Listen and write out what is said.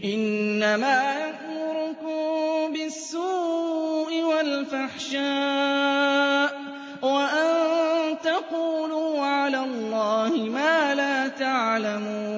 إِنَّمَا يَأْمُرُكُم بِالسُّوءِ وَالْفَحْشَاءِ وَأَن تَقُولُوا عَلَى اللَّهِ مَا لَا تَعْلَمُونَ